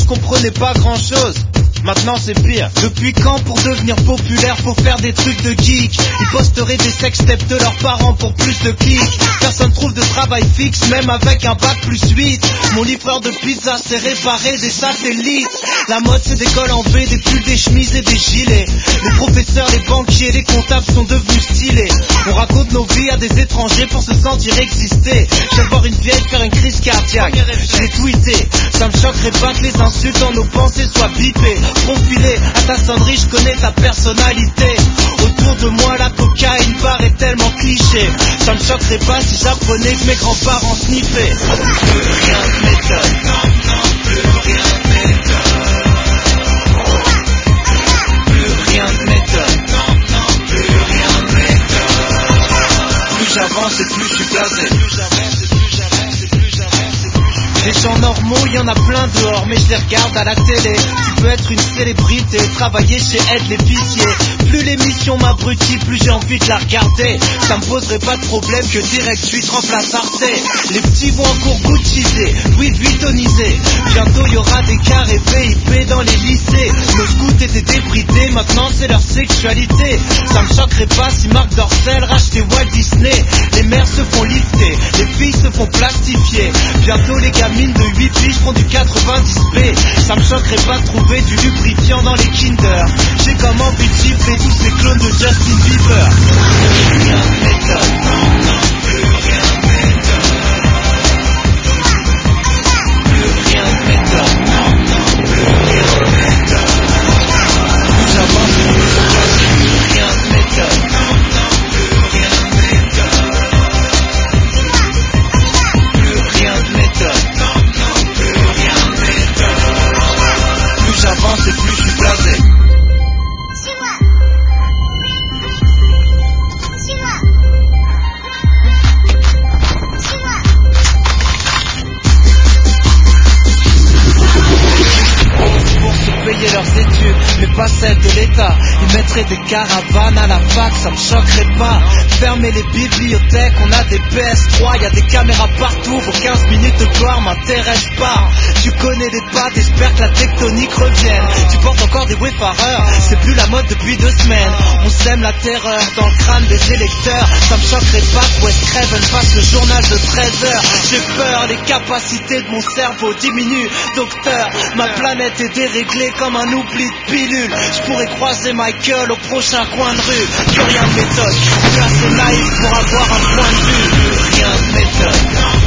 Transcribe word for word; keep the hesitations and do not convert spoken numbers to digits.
comprenais pas grand chose. Maintenant c'est pire. Depuis quand pour devenir populaire faut faire des trucs de geek? Ils posteraient des sextapes de leurs parents pour plus de clics. Personne trouve de travail fixe même avec un bac plus huit. Mon livreur de pizza s'est réparé des satellites. La mode c'est des cols en V, des pulls, des chemises et des gilets. Les professeurs, les banquiers, les comptables sont devenus stylés. On raconte nos vies à des étrangers pour se sentir exister. Je vais voir une vieille faire une crise cardiaque, je l'ai tweeté. Ça me choquerait pas que les insultes dans nos pensées soient bipées. Profilé à ta sonnerie, je connais ta personnalité. Autour de moi la cocaïne paraît tellement cliché. Ça me choquerait pas si j'apprenais que mes grands-parents sniffaient. Plus rien ne m'étonne, non, non, plus rien ne m'étonne. Plus rien ne m'étonne, non, non, plus rien ne m'étonne. Plus j'avance et plus je suis blasé. Plus j'avance et plus j'avance et plus j'avance et plus je suis blasé. Les gens normaux, y en a plein dehors, mais je les regarde à la télé. Tu peux être une célébrité, travailler chez Aide l'épicier. Plus l'émission m'abrutit, plus j'ai envie de la regarder. Ça me poserait pas de problème que Direct huit remplace Arte. Les petits vont encore Guccisés, Louis Vuittonisés. Bientôt y aura des carrés V I P dans les lycées. Nos scouts étaient débridés, maintenant c'est leur sexualité. Ça me choquerait pas si Marc Dorcel rachetait Walt Disney. Les mères se font lifter, les filles se font plastifier. Bientôt les gamines de huit piges font du quatre-vingt-dix B. Ça me choquerait pas de trouver du lubrifiant dans les Kinder. J'ai comme envie de gifler tous ces clones de Justin Bieber. Plus rien ne m'étonne, non, non, plus rien ne m'étonne. Plus rien ne m'étonne, non, non, plus rien ne m'étonne. Plus j'avance, plus je casse, plus rien ne m'étonne, non, non, plus rien ne m'étonne. Plus rien ne m'étonne, non, non, plus rien ne m'étonne. Plus j'avance et plus je suis blasé. Payer leurs études, mais pas celles de l'État. Ils mettraient des caravanes à la fac, ça me choquerait pas. Fermer les bibliothèques, on a des P S trois, y a des caméras partout. Vos quinze minutes de gloire m'intéressent pas. Tu connais les pattes, j'espère que la tectonique revienne. Tu portes encore des wayfarers, c'est plus la mode depuis deux semaines. On sème la terreur dans le crâne des électeurs. Ça me choquerait pas que Wes Craven fasse le journal de treize heures. J'ai peur, les capacités de mon cerveau diminuent. Docteur, ma planète est déréglée comme un oubli de pilule. Je pourrais croiser Michael au prochain coin de rue. Plus rien ne m'étonne, je suis assez naïf pour avoir un point de vue. Plus rien ne m'étonne.